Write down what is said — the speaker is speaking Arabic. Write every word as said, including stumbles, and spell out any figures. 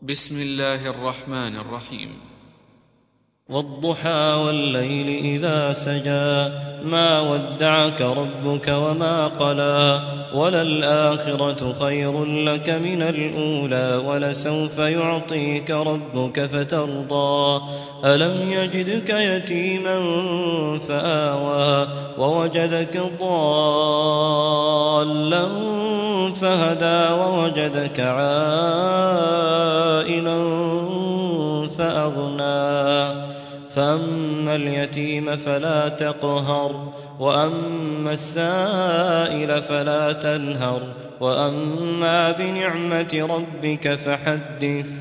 بسم الله الرحمن الرحيم. والضحى والليل إذا سجى ما ودعك ربك وما قلى وللآخرة خير لك من الأولى ولسوف يعطيك ربك فترضى ألم يجدك يتيما فآوى ووجدك ضالا فهدى ووجدك عائلا فأغنى فأما اليتيم فلا تقهر وأما السائل فلا تنهر وأما بنعمة ربك فحدث